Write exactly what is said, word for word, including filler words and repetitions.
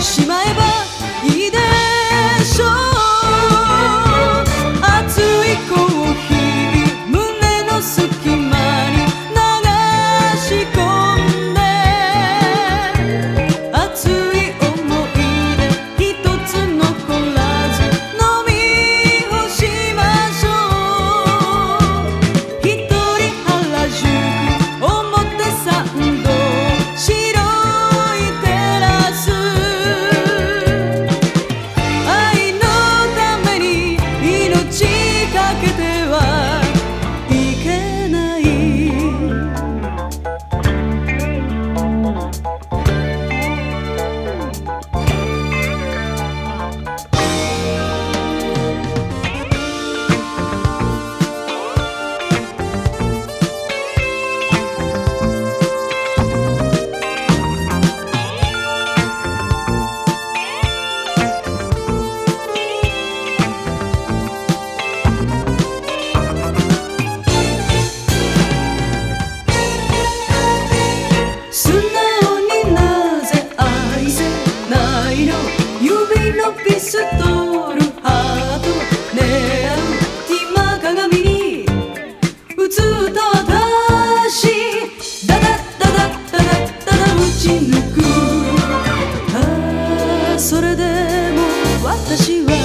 しまえばいいでしょう。熱いコーヒー胸の隙間に流し込んで、熱い思い出一つ残らず飲み干しましょう。一人原宿表参道白いテラス、愛のために命かけてはいけない。素直になぜ愛せないの、指のピストルハート狙う今鏡に映った私、ダダダダダダダダ打ち抜く。ああそれでも私は